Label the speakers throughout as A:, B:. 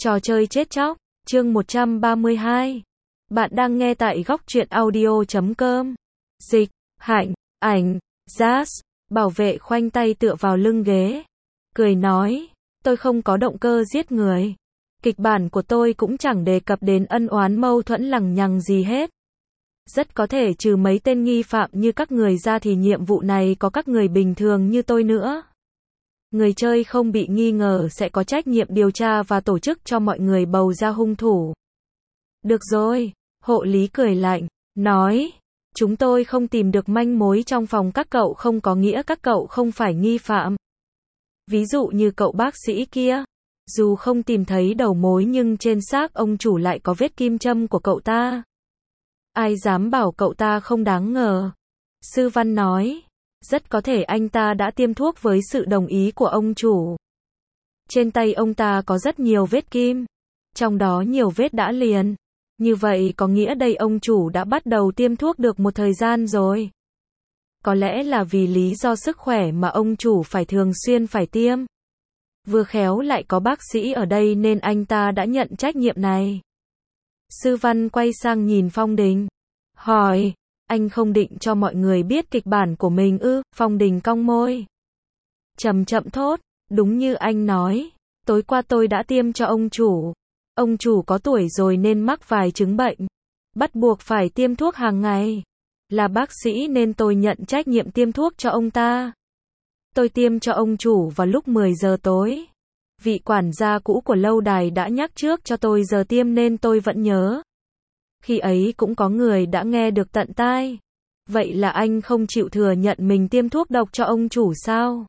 A: Trò chơi chết chóc, chương 132. Bạn đang nghe tại góc truyện audio.com. Dịch, Hạnh, Ảnh, Jazz. Bảo vệ khoanh tay tựa vào lưng ghế. Cười nói, tôi không có động cơ giết người. Kịch bản của tôi cũng chẳng đề cập đến ân oán mâu thuẫn lằng nhằng gì hết. Rất có thể trừ mấy tên nghi phạm như các người ra thì nhiệm vụ này có các người bình thường như tôi nữa. Người chơi không bị nghi ngờ sẽ có trách nhiệm điều tra và tổ chức cho mọi người bầu ra hung thủ. Được rồi, hộ lý cười lạnh, nói, chúng tôi không tìm được manh mối trong phòng các cậu không có nghĩa các cậu không phải nghi phạm. Ví dụ như cậu bác sĩ kia, dù không tìm thấy đầu mối nhưng trên xác ông chủ lại có vết kim châm của cậu ta. Ai dám bảo cậu ta không đáng ngờ. Sư Văn nói, rất có thể anh ta đã tiêm thuốc với sự đồng ý của ông chủ. Trên tay ông ta có rất nhiều vết kim, trong đó nhiều vết đã liền. Như vậy có nghĩa đây ông chủ đã bắt đầu tiêm thuốc được một thời gian rồi. Có lẽ là vì lý do sức khỏe mà ông chủ phải thường xuyên phải tiêm. Vừa khéo lại có bác sĩ ở đây nên anh ta đã nhận trách nhiệm này. Sư Văn quay sang nhìn Phong Đình, hỏi, anh không định cho mọi người biết kịch bản của mình ư? Phong Đình cong môi, chậm chậm thốt, đúng như anh nói, tối qua tôi đã tiêm cho ông chủ. Ông chủ có tuổi rồi nên mắc vài chứng bệnh, bắt buộc phải tiêm thuốc hàng ngày. Là bác sĩ nên tôi nhận trách nhiệm tiêm thuốc cho ông ta. Tôi tiêm cho ông chủ vào lúc 10 giờ tối. Vị quản gia cũ của lâu đài đã nhắc trước cho tôi giờ tiêm nên tôi vẫn nhớ. Khi ấy cũng có người đã nghe được tận tai. Vậy là anh không chịu thừa nhận mình tiêm thuốc độc cho ông chủ sao?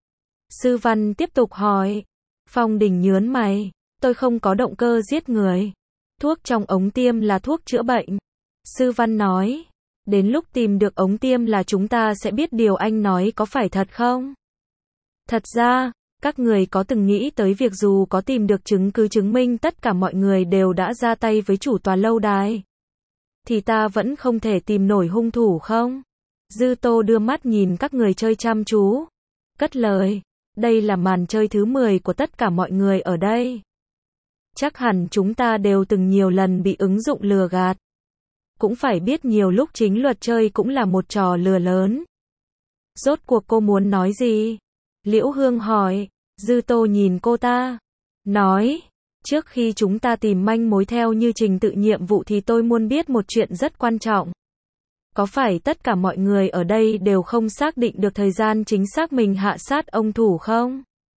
A: Sư Văn tiếp tục hỏi. Phong Đình nhớn mày. Tôi không có động cơ giết người. Thuốc trong ống tiêm là thuốc chữa bệnh. Sư Văn nói. Đến lúc tìm được ống tiêm là chúng ta sẽ biết điều anh nói có phải thật không? Thật ra, các người có từng nghĩ tới việc dù có tìm được chứng cứ chứng minh tất cả mọi người đều đã ra tay với chủ tòa lâu đài, thì ta vẫn không thể tìm nổi hung thủ không? Dư Tô đưa mắt nhìn các người chơi chăm chú. Cất lời, đây là màn chơi thứ 10 của tất cả mọi người ở đây. Chắc hẳn chúng ta đều từng nhiều lần bị ứng dụng lừa gạt. Cũng phải biết nhiều lúc chính luật chơi cũng là một trò lừa lớn. Rốt cuộc cô muốn nói gì? Liễu Hương hỏi. Dư Tô nhìn cô ta, nói, trước khi chúng ta tìm manh mối theo như trình tự nhiệm vụ thì tôi muốn biết một chuyện rất quan trọng. Có phải tất cả mọi người ở đây đều không xác định được thời gian chính xác mình hạ sát ông thủ không?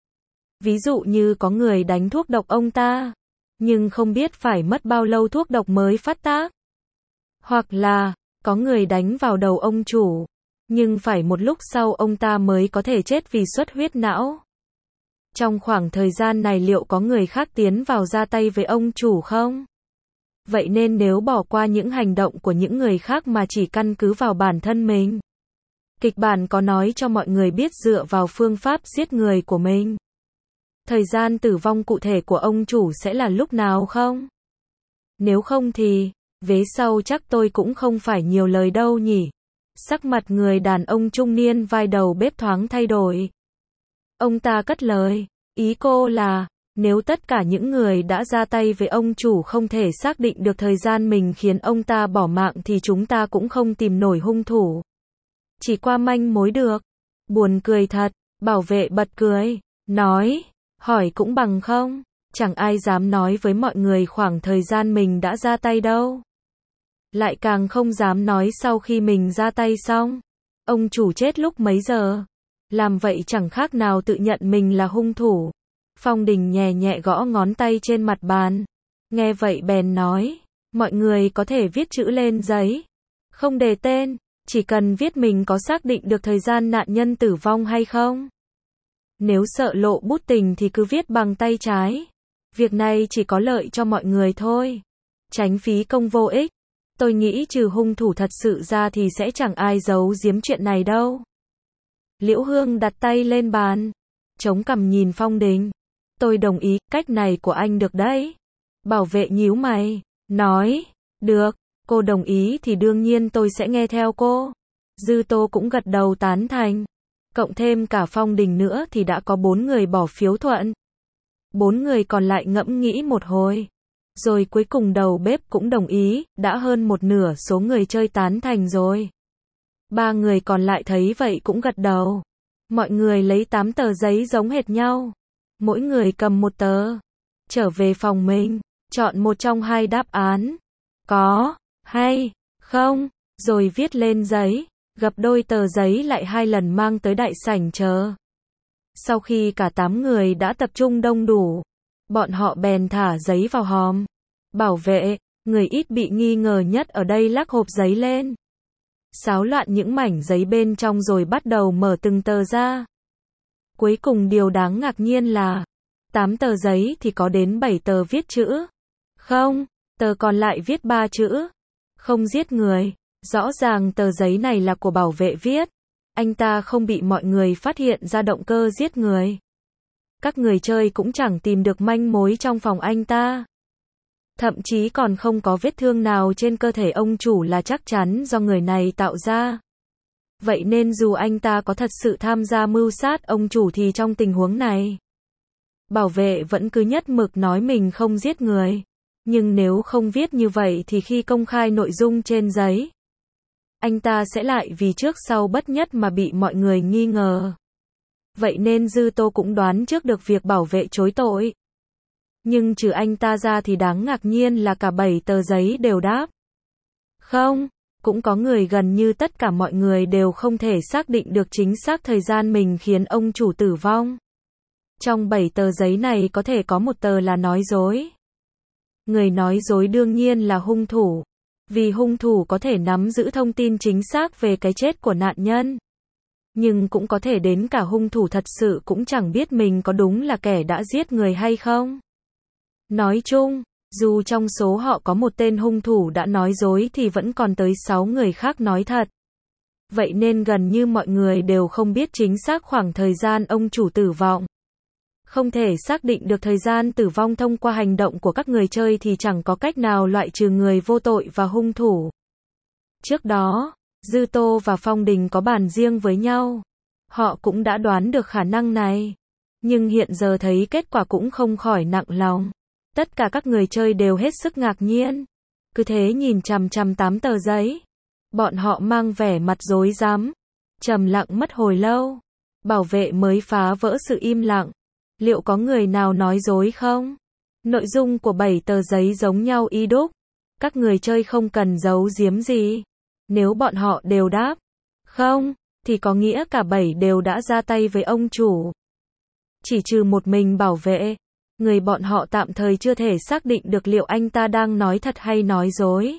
A: Ví dụ như có người đánh thuốc độc ông ta, nhưng không biết phải mất bao lâu thuốc độc mới phát tác. Hoặc là, có người đánh vào đầu ông chủ, nhưng phải một lúc sau ông ta mới có thể chết vì xuất huyết não. Trong khoảng thời gian này liệu có người khác tiến vào ra tay với ông chủ không? Vậy nên nếu bỏ qua những hành động của những người khác mà chỉ căn cứ vào bản thân mình, kịch bản có nói cho mọi người biết dựa vào phương pháp giết người của mình, thời gian tử vong cụ thể của ông chủ sẽ là lúc nào không? Nếu không thì, vế sau chắc tôi cũng không phải nhiều lời đâu nhỉ? Sắc mặt người đàn ông trung niên vai đầu bếp thoáng thay đổi. Ông ta cất lời, ý cô là, nếu tất cả những người đã ra tay với ông chủ không thể xác định được thời gian mình khiến ông ta bỏ mạng thì chúng ta cũng không tìm nổi hung thủ. Chỉ qua manh mối được. Buồn cười thật, bảo vệ bật cười, nói, hỏi cũng bằng không, chẳng ai dám nói với mọi người khoảng thời gian mình đã ra tay đâu. Lại càng không dám nói sau khi mình ra tay xong. Ông chủ chết lúc mấy giờ? Làm vậy chẳng khác nào tự nhận mình là hung thủ. Phong Đình nhẹ nhẹ gõ ngón tay trên mặt bàn. Nghe vậy bèn nói, mọi người có thể viết chữ lên giấy. Không đề tên, chỉ cần viết mình có xác định được thời gian nạn nhân tử vong hay không. Nếu sợ lộ bút tình thì cứ viết bằng tay trái. Việc này chỉ có lợi cho mọi người thôi. Tránh phí công vô ích. Tôi nghĩ trừ hung thủ thật sự ra thì sẽ chẳng ai giấu giếm chuyện này đâu. Liễu Hương đặt tay lên bàn, chống cằm nhìn Phong Đình. Tôi đồng ý, cách này của anh được đấy. Bảo vệ nhíu mày, nói, được, cô đồng ý thì đương nhiên tôi sẽ nghe theo cô. Dư Tô cũng gật đầu tán thành. Cộng thêm cả Phong Đình nữa thì đã có 4 người bỏ phiếu thuận. 4 người còn lại ngẫm nghĩ một hồi. Rồi cuối cùng đầu bếp cũng đồng ý, đã hơn một nửa số người chơi tán thành rồi. 3 người còn lại thấy vậy cũng gật đầu. Mọi người lấy 8 tờ giấy giống hệt nhau. Mỗi người cầm một tờ. Trở về phòng mình, chọn một trong hai đáp án. Có, hay, không, rồi viết lên giấy. Gập đôi tờ giấy lại 2 lần mang tới đại sảnh chờ. Sau khi cả 8 người đã tập trung đông đủ, bọn họ bèn thả giấy vào hòm. Bảo vệ, người ít bị nghi ngờ nhất ở đây lắc hộp giấy lên. Xáo loạn những mảnh giấy bên trong rồi bắt đầu mở từng tờ ra. Cuối cùng điều đáng ngạc nhiên là 8 tờ giấy thì có đến 7 tờ viết chữ không, tờ còn lại viết 3 chữ không giết người. Rõ ràng tờ giấy này là của bảo vệ viết. Anh ta không bị mọi người phát hiện ra động cơ giết người. Các người chơi cũng chẳng tìm được manh mối trong phòng anh ta. Thậm chí còn không có vết thương nào trên cơ thể ông chủ là chắc chắn do người này tạo ra. Vậy nên dù anh ta có thật sự tham gia mưu sát ông chủ thì trong tình huống này, bảo vệ vẫn cứ nhất mực nói mình không giết người. Nhưng nếu không viết như vậy thì khi công khai nội dung trên giấy, anh ta sẽ lại vì trước sau bất nhất mà bị mọi người nghi ngờ. Vậy nên Dư Tô cũng đoán trước được việc bảo vệ chối tội. Nhưng trừ anh ta ra thì đáng ngạc nhiên là cả 7 tờ giấy đều đáp không. Cũng có người gần như tất cả mọi người đều không thể xác định được chính xác thời gian mình khiến ông chủ tử vong. Trong 7 tờ giấy này có thể có một tờ là nói dối. Người nói dối đương nhiên là hung thủ. Vì hung thủ có thể nắm giữ thông tin chính xác về cái chết của nạn nhân. Nhưng cũng có thể đến cả hung thủ thật sự cũng chẳng biết mình có đúng là kẻ đã giết người hay không. Nói chung, dù trong số họ có một tên hung thủ đã nói dối thì vẫn còn tới 6 người khác nói thật. Vậy nên gần như mọi người đều không biết chính xác khoảng thời gian ông chủ tử vong. Không thể xác định được thời gian tử vong thông qua hành động của các người chơi thì chẳng có cách nào loại trừ người vô tội và hung thủ. Trước đó, Dư Tô và Phong Đình có bàn riêng với nhau. Họ cũng đã đoán được khả năng này. Nhưng hiện giờ thấy kết quả cũng không khỏi nặng lòng. Tất cả các người chơi đều hết sức ngạc nhiên. Cứ thế nhìn chằm chằm 8 tờ giấy. Bọn họ mang vẻ mặt rối rắm, trầm lặng mất hồi lâu. Bảo vệ mới phá vỡ sự im lặng. Liệu có người nào nói dối không? Nội dung của 7 tờ giấy giống nhau y đúc. Các người chơi không cần giấu giếm gì. Nếu bọn họ đều đáp không, thì có nghĩa cả 7 đều đã ra tay với ông chủ. Chỉ trừ một mình bảo vệ. Người bọn họ tạm thời chưa thể xác định được liệu anh ta đang nói thật hay nói dối.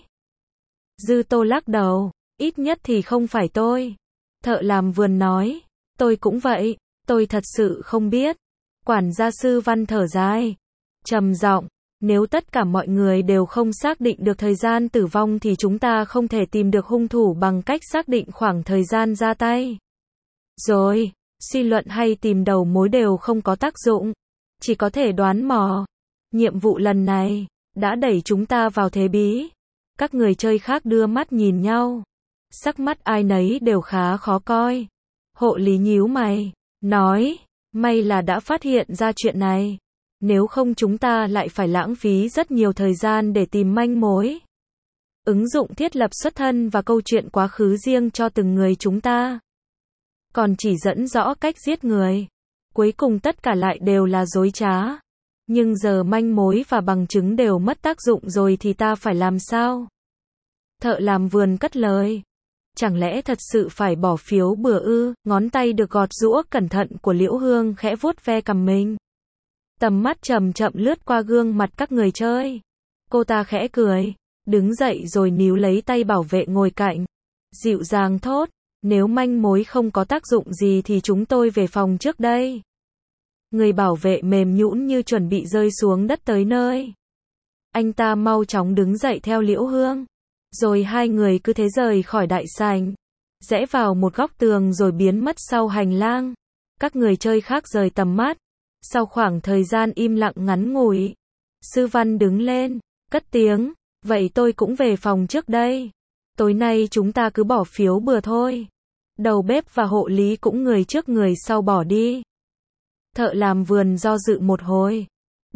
A: Dư Tô lắc đầu. Ít nhất thì không phải tôi. Thợ làm vườn nói. Tôi cũng vậy. Tôi thật sự không biết. Quản gia Sư Văn thở dài. Trầm giọng. Nếu tất cả mọi người đều không xác định được thời gian tử vong thì chúng ta không thể tìm được hung thủ bằng cách xác định khoảng thời gian ra tay. Rồi, suy luận hay tìm đầu mối đều không có tác dụng. Chỉ có thể đoán mò. Nhiệm vụ lần này đã đẩy chúng ta vào thế bí. Các người chơi khác đưa mắt nhìn nhau. Sắc mắt ai nấy đều khá khó coi. Hộ lý nhíu mày, nói, may là đã phát hiện ra chuyện này. Nếu không chúng ta lại phải lãng phí rất nhiều thời gian để tìm manh mối. Ứng dụng thiết lập xuất thân và câu chuyện quá khứ riêng cho từng người chúng ta. Còn chỉ dẫn rõ cách giết người. Cuối cùng tất cả lại đều là dối trá. Nhưng giờ manh mối và bằng chứng đều mất tác dụng rồi thì ta phải làm sao? Thợ làm vườn cất lời. Chẳng lẽ thật sự phải bỏ phiếu bừa ư? Ngón tay được gọt giũa cẩn thận của Liễu Hương khẽ vuốt ve cằm mình. Tầm mắt chậm chậm lướt qua gương mặt các người chơi. Cô ta khẽ cười, đứng dậy rồi níu lấy tay bảo vệ ngồi cạnh. Dịu dàng thốt, nếu manh mối không có tác dụng gì thì chúng tôi về phòng trước đây. Người bảo vệ mềm nhũn như chuẩn bị rơi xuống đất tới nơi. Anh ta mau chóng đứng dậy theo Liễu Hương. Rồi hai người cứ thế rời khỏi đại sảnh. Rẽ vào một góc tường rồi biến mất sau hành lang. Các người chơi khác rời tầm mắt. Sau khoảng thời gian im lặng ngắn ngủi, Sư Văn đứng lên, cất tiếng, vậy tôi cũng về phòng trước đây. Tối nay chúng ta cứ bỏ phiếu bừa thôi. Đầu bếp và hộ lý cũng người trước người sau bỏ đi. Thợ làm vườn do dự một hồi,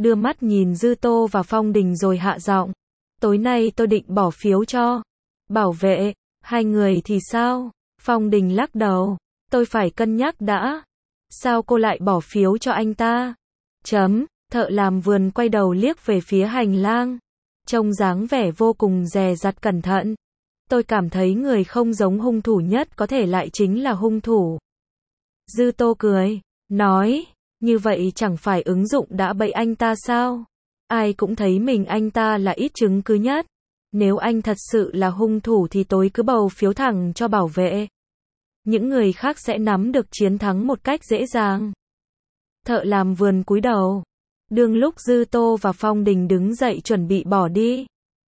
A: đưa mắt nhìn Dư Tô và Phong Đình rồi hạ giọng. Tối nay tôi định bỏ phiếu cho Bảo Vệ, hai người thì sao? Phong Đình lắc đầu. Tôi phải cân nhắc đã. Sao cô lại bỏ phiếu cho anh ta? Thợ làm vườn quay đầu liếc về phía hành lang. Trông dáng vẻ vô cùng dè dặt cẩn thận. Tôi cảm thấy người không giống hung thủ nhất có thể lại chính là hung thủ. Dư Tô cười, nói, như vậy chẳng phải ứng dụng đã bẫy anh ta sao? Ai cũng thấy mình anh ta là ít chứng cứ nhất. Nếu anh thật sự là hung thủ thì tối cứ bầu phiếu thẳng cho Bảo Vệ. Những người khác sẽ nắm được chiến thắng một cách dễ dàng. Thợ làm vườn cúi đầu. Đương lúc Dư Tô và Phong Đình đứng dậy chuẩn bị bỏ đi,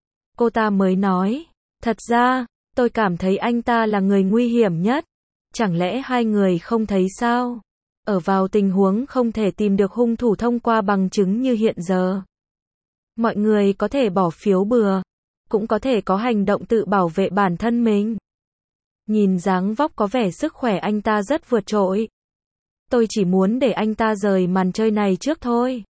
A: cô ta mới nói, thật ra, tôi cảm thấy anh ta là người nguy hiểm nhất. Chẳng lẽ hai người không thấy sao? Ở vào tình huống không thể tìm được hung thủ thông qua bằng chứng như hiện giờ. Mọi người có thể bỏ phiếu bừa, cũng có thể có hành động tự bảo vệ bản thân mình. Nhìn dáng vóc có vẻ sức khỏe anh ta rất vượt trội. Tôi chỉ muốn để anh ta rời màn chơi này trước thôi.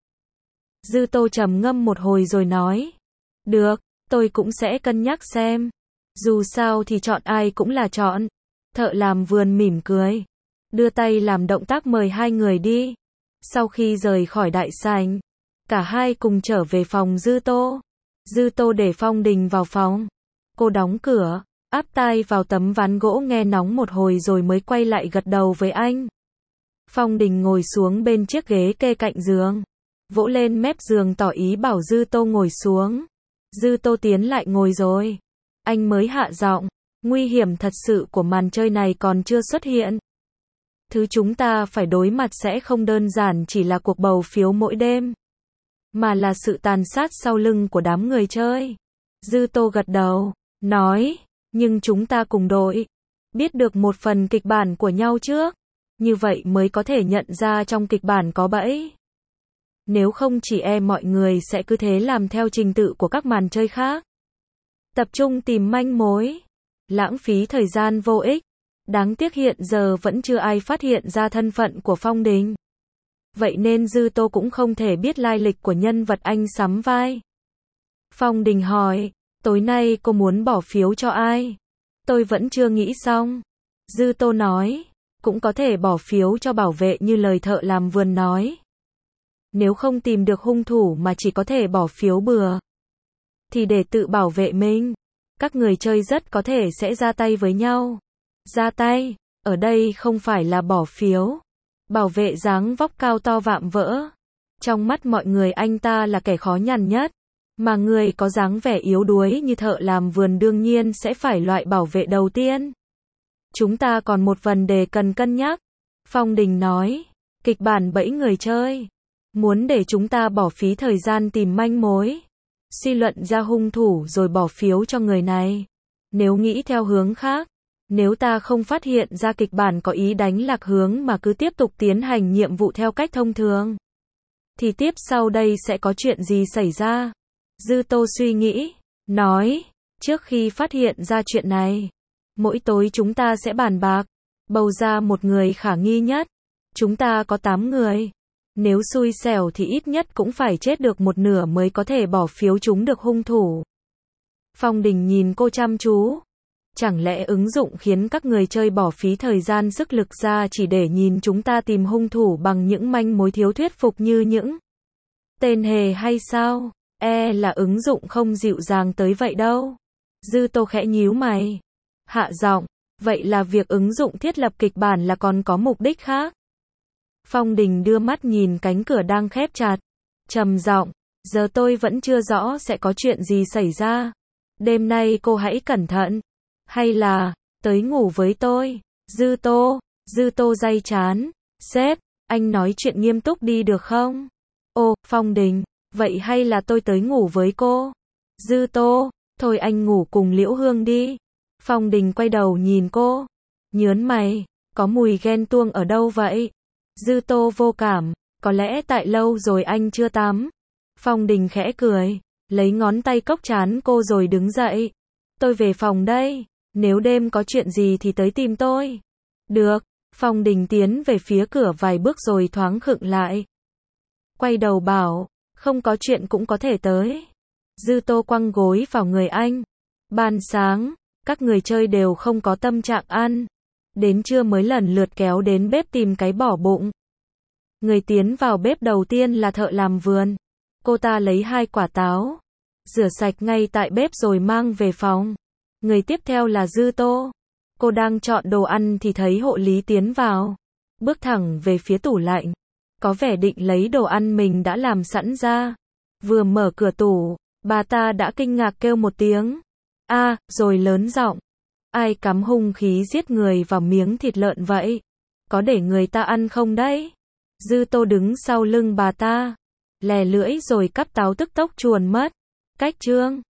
A: Dư Tô trầm ngâm một hồi rồi nói. Được, tôi cũng sẽ cân nhắc xem. Dù sao thì chọn ai cũng là chọn. Thợ làm vườn mỉm cười, đưa tay làm động tác mời hai người đi. Sau khi rời khỏi đại sảnh, cả hai cùng trở về phòng Dư Tô. Dư Tô để Phong Đình vào phòng. Cô đóng cửa, áp tai vào tấm ván gỗ nghe nóng một hồi rồi mới quay lại gật đầu với anh. Phong Đình ngồi xuống bên chiếc ghế kê cạnh giường, vỗ lên mép giường tỏ ý bảo Dư Tô ngồi xuống. Dư Tô tiến lại ngồi rồi. Anh mới hạ giọng, nguy hiểm thật sự của màn chơi này còn chưa xuất hiện. Thứ chúng ta phải đối mặt sẽ không đơn giản chỉ là cuộc bầu phiếu mỗi đêm, mà là sự tàn sát sau lưng của đám người chơi. Dư Tô gật đầu, nói, nhưng chúng ta cùng đội, biết được một phần kịch bản của nhau trước, như vậy mới có thể nhận ra trong kịch bản có bẫy. Nếu không chỉ mọi người sẽ cứ thế làm theo trình tự của các màn chơi khác. Tập trung tìm manh mối, lãng phí thời gian vô ích. Đáng tiếc hiện giờ vẫn chưa ai phát hiện ra thân phận của Phong Đình. Vậy nên Dư Tô cũng không thể biết lai lịch của nhân vật anh sắm vai. Phong Đình hỏi, tối nay cô muốn bỏ phiếu cho ai? Tôi vẫn chưa nghĩ xong. Dư Tô nói, cũng có thể bỏ phiếu cho Bảo Vệ như lời thợ làm vườn nói. Nếu không tìm được hung thủ mà chỉ có thể bỏ phiếu bừa, thì để tự bảo vệ mình, các người chơi rất có thể sẽ ra tay với nhau. Ra tay, ở đây không phải là bỏ phiếu. Bảo Vệ dáng vóc cao to vạm vỡ. Trong mắt mọi người anh ta là kẻ khó nhằn nhất. Mà người có dáng vẻ yếu đuối như thợ làm vườn đương nhiên sẽ phải loại Bảo Vệ đầu tiên. Chúng ta còn một vấn đề cần cân nhắc. Phong Đình nói, kịch bản bẫy người chơi. Muốn để chúng ta bỏ phí thời gian tìm manh mối, suy luận ra hung thủ rồi bỏ phiếu cho người này. Nếu nghĩ theo hướng khác, nếu ta không phát hiện ra kịch bản có ý đánh lạc hướng mà cứ tiếp tục tiến hành nhiệm vụ theo cách thông thường, thì tiếp sau đây sẽ có chuyện gì xảy ra? Dư Tô suy nghĩ, nói, trước khi phát hiện ra chuyện này, mỗi tối chúng ta sẽ bàn bạc, bầu ra một người khả nghi nhất. Chúng ta có 8 người. Nếu xui xẻo thì ít nhất cũng phải chết được một nửa mới có thể bỏ phiếu trúng được hung thủ. Phong Đình nhìn cô chăm chú. Chẳng lẽ ứng dụng khiến các người chơi bỏ phí thời gian sức lực ra chỉ để nhìn chúng ta tìm hung thủ bằng những manh mối thiếu thuyết phục như những tên hề hay sao? Là ứng dụng không dịu dàng tới vậy đâu. Dư Tô khẽ nhíu mày, hạ giọng, vậy là việc ứng dụng thiết lập kịch bản là còn có mục đích khác. Phong Đình đưa mắt nhìn cánh cửa đang khép chặt, trầm giọng, giờ tôi vẫn chưa rõ sẽ có chuyện gì xảy ra. Đêm nay cô hãy cẩn thận. Hay là, tới ngủ với tôi. Dư Tô day chán. Sếp, anh nói chuyện nghiêm túc đi được không? Ô, Phong Đình, vậy hay là tôi tới ngủ với cô? Dư Tô, thôi anh ngủ cùng Liễu Hương đi. Phong Đình quay đầu nhìn cô, nhớn mày, có mùi ghen tuông ở đâu vậy? Dư Tô vô cảm, có lẽ tại lâu rồi anh chưa tắm. Phong Đình khẽ cười, lấy ngón tay cốc trán cô rồi đứng dậy. Tôi về phòng đây, nếu đêm có chuyện gì thì tới tìm tôi. Được, Phong Đình tiến về phía cửa vài bước rồi thoáng khựng lại. Quay đầu bảo, Không có chuyện cũng có thể tới. Dư Tô quăng gối vào người anh. Ban sáng, các người chơi đều không có tâm trạng ăn. Đến trưa mới lần lượt kéo đến bếp tìm cái bỏ bụng. Người tiến vào bếp đầu tiên là thợ làm vườn. Cô ta lấy 2 quả táo, rửa sạch ngay tại bếp rồi mang về phòng. Người tiếp theo là Dư Tô. Cô đang chọn đồ ăn thì thấy hộ lý tiến vào. Bước thẳng về phía tủ lạnh. Có vẻ định lấy đồ ăn mình đã làm sẵn ra. Vừa mở cửa tủ, bà ta đã kinh ngạc kêu một tiếng. A, rồi lớn giọng. Ai cắm hung khí giết người vào miếng thịt lợn vậy? Có để người ta ăn không đấy? Dư Tô đứng sau lưng bà ta, lè lưỡi rồi cắp táo tức tốc chuồn mất. Cách chương